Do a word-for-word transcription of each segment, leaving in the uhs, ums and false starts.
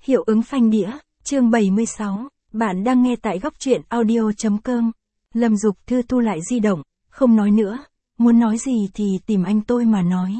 Hiệu ứng phanh đĩa, chương bảy mươi sáu, bạn đang nghe tại góc truyện audio.com. Lâm Dục Thư thu lại di động, không nói nữa, muốn nói gì thì tìm anh tôi mà nói.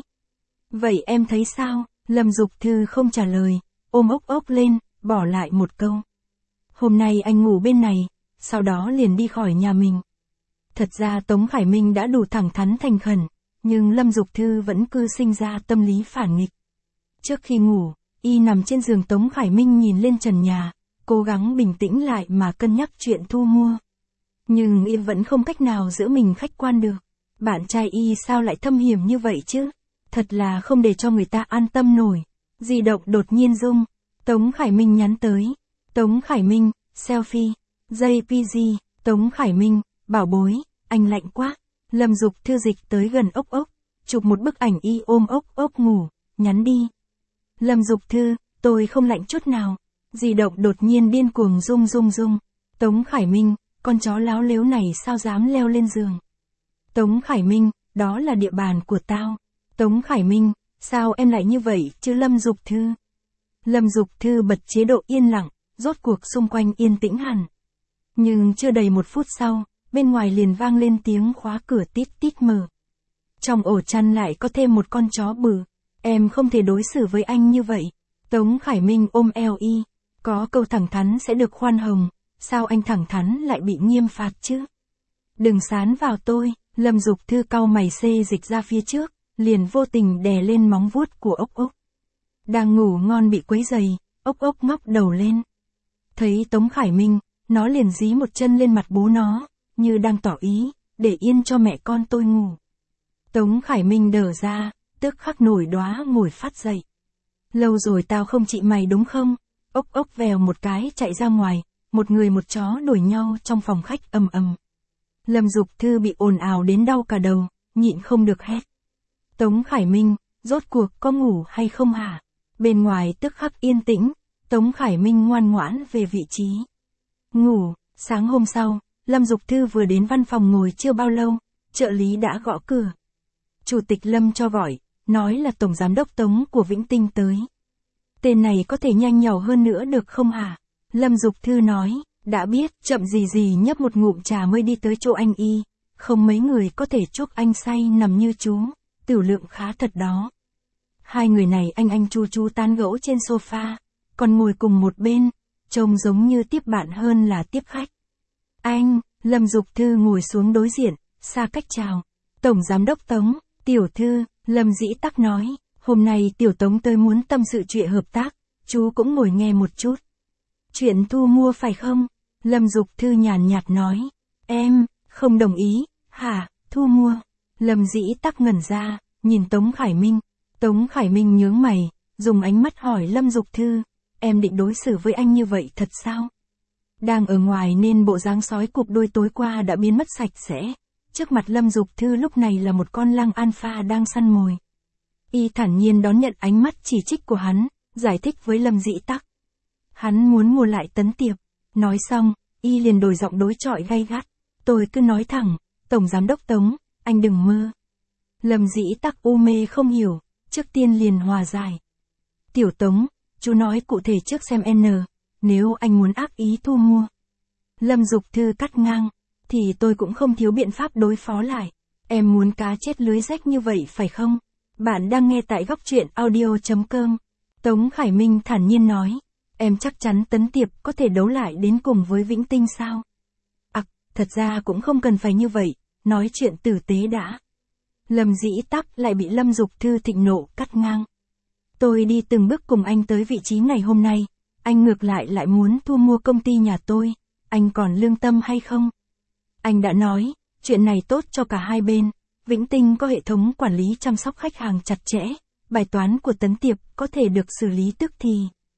Vậy em thấy sao? Lâm Dục Thư không trả lời, ôm ốc ốc lên, bỏ lại một câu. Hôm nay anh ngủ bên này, sau đó liền đi khỏi nhà mình. Thật ra Tống Khải Minh đã đủ thẳng thắn thành khẩn, nhưng Lâm Dục Thư vẫn cứ sinh ra tâm lý phản nghịch. Trước khi ngủ, y nằm trên giường Tống Khải Minh nhìn lên trần nhà, cố gắng bình tĩnh lại mà cân nhắc chuyện thu mua. Nhưng y vẫn không cách nào giữ mình khách quan được. Bạn trai y sao lại thâm hiểm như vậy chứ? Thật là không để cho người ta an tâm nổi. Di động đột nhiên rung. Tống Khải Minh nhắn tới. Tống Khải Minh, selfie. jê pê giê, Tống Khải Minh, bảo bối, anh lạnh quá. Lâm Dục Thư dịch tới gần ốc ốc. Chụp một bức ảnh y ôm ốc ốc ngủ, nhắn đi. Lâm Dục Thư, tôi không lạnh chút nào. Di động đột nhiên điên cuồng rung rung rung. Tống Khải Minh, con chó láo lếu này sao dám leo lên giường. Tống Khải Minh, đó là địa bàn của tao. Tống Khải Minh, sao em lại như vậy chứ Lâm Dục Thư? Lâm Dục Thư bật chế độ yên lặng, rốt cuộc xung quanh yên tĩnh hẳn. Nhưng chưa đầy một phút sau, bên ngoài liền vang lên tiếng khóa cửa tít tít mở. Trong ổ chăn lại có thêm một con chó bự. Em không thể đối xử với anh như vậy. Tống Khải Minh ôm eo y. Có câu thẳng thắn sẽ được khoan hồng. Sao anh thẳng thắn lại bị nghiêm phạt chứ? Đừng sán vào tôi. Lâm Dục Thư cau mày xê dịch ra phía trước, liền vô tình đè lên móng vuốt của ốc ốc. Đang ngủ ngon bị quấy giày, ốc ốc ngóc đầu lên. Thấy Tống Khải Minh, nó liền dí một chân lên mặt bố nó, như đang tỏ ý, để yên cho mẹ con tôi ngủ. Tống Khải Minh đờ ra, tức khắc nổi đóa ngồi phát dậy. Lâu rồi tao không trị mày đúng không? Ốc ốc vèo một cái chạy ra ngoài, một người một chó đuổi nhau trong phòng khách ầm ầm. Lâm Dục Thư bị ồn ào đến đau cả đầu, nhịn không được hét. Tống Khải Minh, rốt cuộc có ngủ hay không hả? Bên ngoài tức khắc yên tĩnh, Tống Khải Minh ngoan ngoãn về vị trí. Ngủ. Sáng hôm sau, Lâm Dục Thư vừa đến văn phòng ngồi chưa bao lâu, trợ lý đã gõ cửa. Chủ tịch Lâm cho gọi, nói là Tổng Giám đốc Tống của Vĩnh Tinh tới. Tên này có thể nhanh nhỏ hơn nữa được không hả? Lâm Dục Thư nói, đã biết, chậm gì gì nhấp một ngụm trà mới đi tới chỗ anh y. Không mấy người có thể chúc anh say nằm như chú, tiểu lượng khá thật đó. Hai người này anh anh chu chu tán gẫu trên sofa, còn ngồi cùng một bên, trông giống như tiếp bạn hơn là tiếp khách. Anh, Lâm Dục Thư ngồi xuống đối diện, xa cách chào. Tổng Giám đốc Tống, tiểu thư, Lâm Dĩ Tắc nói, hôm nay tiểu Tống tôi muốn tâm sự chuyện hợp tác, chú cũng ngồi nghe một chút. Chuyện thu mua phải không? Lâm Dục Thư nhàn nhạt nói, em, không đồng ý, hả, thu mua. Lâm Dĩ Tắc ngẩn ra, nhìn Tống Khải Minh. Tống Khải Minh nhướng mày, dùng ánh mắt hỏi Lâm Dục Thư, em định đối xử với anh như vậy thật sao? Đang ở ngoài nên bộ dáng sói cụp đuôi tối qua đã biến mất sạch sẽ. Trước mặt Lâm Dục Thư lúc này là một con lăng alpha đang săn mồi. Y thản nhiên đón nhận ánh mắt chỉ trích của hắn, giải thích với Lâm Dĩ Tắc. Hắn muốn mua lại Tấn Tiệp. Nói xong, Y liền đổi giọng đối chọi gay gắt. Tôi cứ nói thẳng, Tổng Giám đốc Tống, anh đừng mơ. Lâm Dĩ Tắc u mê không hiểu, trước tiên liền hòa giải. Tiểu Tống, chú nói cụ thể trước xem N, nếu anh muốn ác ý thu mua. Lâm Dục Thư cắt ngang, thì tôi cũng không thiếu biện pháp đối phó lại. Em muốn cá chết lưới rách như vậy phải không? Bạn đang nghe tại góc truyện audio.com. Tống Khải Minh thản nhiên nói, em chắc chắn Tấn Tiệp có thể đấu lại đến cùng với Vĩnh Tinh sao? Ặc, à, thật ra cũng không cần phải như vậy, nói chuyện tử tế đã. Lâm Dĩ Tắc lại bị Lâm Dục Thư thịnh nộ cắt ngang. Tôi đi từng bước cùng anh tới vị trí ngày hôm nay, anh ngược lại lại muốn thu mua công ty nhà tôi, anh còn lương tâm hay không? Anh đã nói, chuyện này tốt cho cả hai bên, Vĩnh Tinh có hệ thống quản lý chăm sóc khách hàng chặt chẽ, bài toán của Tấn Tiệp có thể được xử lý tức thì.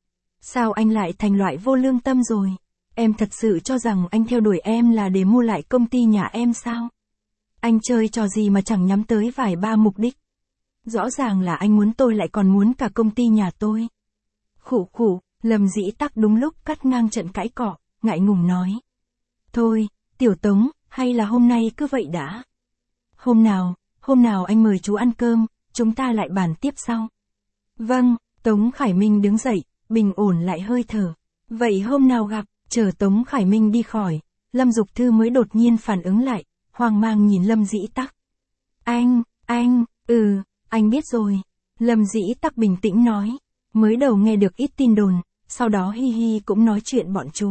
Sao anh lại thành loại vô lương tâm rồi? Em thật sự cho rằng anh theo đuổi em là để mua lại công ty nhà em sao? Anh chơi trò gì mà chẳng nhắm tới vài ba mục đích? Rõ ràng là anh muốn tôi lại còn muốn cả công ty nhà tôi. Khụ khụ, Lâm Dĩ Tắc đúng lúc cắt ngang trận cãi cọ, ngại ngùng nói. Thôi, tiểu Tống, hay là hôm nay cứ vậy đã? Hôm nào, hôm nào anh mời chú ăn cơm, chúng ta lại bàn tiếp sau. Vâng, Tống Khải Minh đứng dậy, bình ổn lại hơi thở. Vậy hôm nào gặp, chờ Tống Khải Minh đi khỏi, Lâm Dục Thư mới đột nhiên phản ứng lại, hoang mang nhìn Lâm Dĩ Tắc. Anh, anh, ừ, anh biết rồi. Lâm Dĩ Tắc bình tĩnh nói, mới đầu nghe được ít tin đồn, sau đó hi hi cũng nói chuyện bọn chú.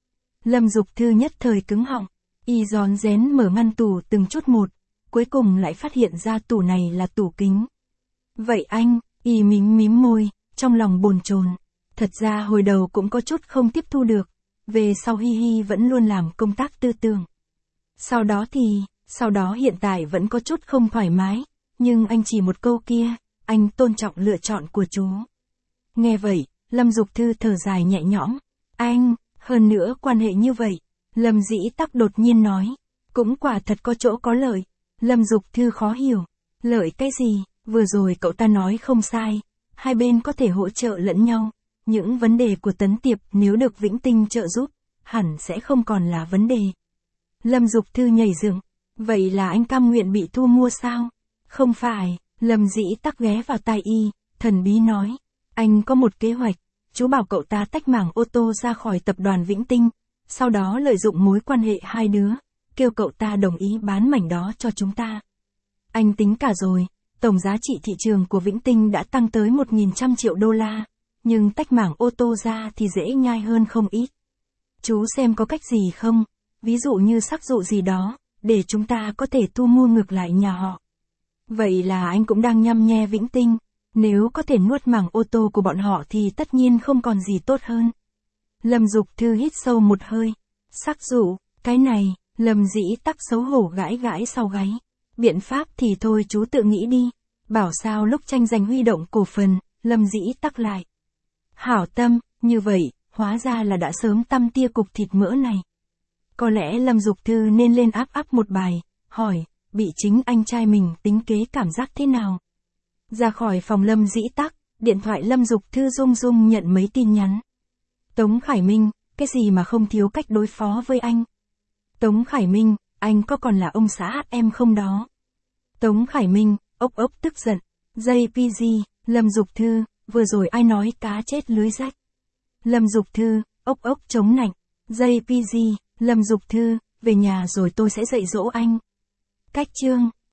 Lâm Dục Thư nhất thời cứng họng, y rón rén mở ngăn tủ từng chút một, cuối cùng lại phát hiện ra tủ này là tủ kính. Vậy anh, y mím mím môi, trong lòng bồn chồn. Thật ra hồi đầu cũng có chút không tiếp thu được, về sau hi hi vẫn luôn làm công tác tư tưởng. Sau đó thì, sau đó hiện tại vẫn có chút không thoải mái, nhưng anh chỉ một câu kia, anh tôn trọng lựa chọn của chú. Nghe vậy, Lâm Dục Thư thở dài nhẹ nhõm, anh, hơn nữa quan hệ như vậy, Lâm Dĩ Tắc đột nhiên nói, cũng quả thật có chỗ có lợi. Lâm Dục Thư khó hiểu, lợi cái gì, vừa rồi cậu ta nói không sai, hai bên có thể hỗ trợ lẫn nhau, những vấn đề của Tấn Tiệp nếu được Vĩnh Tinh trợ giúp, hẳn sẽ không còn là vấn đề. Lâm Dục Thư nhảy dựng, vậy là anh cam nguyện bị thu mua sao? Không phải, Lâm Dĩ Tắc ghé vào tai y, thần bí nói, anh có một kế hoạch, chú bảo cậu ta tách mảng ô tô ra khỏi tập đoàn Vĩnh Tinh, sau đó lợi dụng mối quan hệ hai đứa, kêu cậu ta đồng ý bán mảnh đó cho chúng ta. Anh tính cả rồi, tổng giá trị thị trường của Vĩnh Tinh đã tăng tới một nghìn trăm triệu đô la, nhưng tách mảng ô tô ra thì dễ nhai hơn không ít. Chú xem có cách gì không, ví dụ như sắc dụ gì đó, để chúng ta có thể thu mua ngược lại nhà họ. Vậy là anh cũng đang nhăm nhe Vĩnh Tinh, nếu có thể nuốt mảng ô tô của bọn họ thì tất nhiên không còn gì tốt hơn. Lâm Dục Thư hít sâu một hơi, sắc dụ, cái này, Lâm Dĩ Tắc xấu hổ gãi gãi sau gáy. Biện pháp thì thôi chú tự nghĩ đi, bảo sao lúc tranh giành huy động cổ phần, Lâm Dĩ Tắc lại. Hảo tâm, như vậy, hóa ra là đã sớm tăm tia cục thịt mỡ này. Có lẽ Lâm Dục Thư nên lên áp áp một bài, hỏi, bị chính anh trai mình tính kế cảm giác thế nào? Ra khỏi phòng Lâm Dĩ Tắc, điện thoại Lâm Dục Thư rung rung nhận mấy tin nhắn. Tống Khải Minh, cái gì mà không thiếu cách đối phó với anh? Tống Khải Minh, anh có còn là ông xã em không đó? Tống Khải Minh, ốc ốc tức giận. gi pê giê, Lâm Dục Thư, vừa rồi ai nói cá chết lưới rách? Lâm Dục Thư, ốc ốc chống nạnh. gi pê giê, Lâm Dục Thư, về nhà rồi tôi sẽ dạy dỗ anh. Cách chương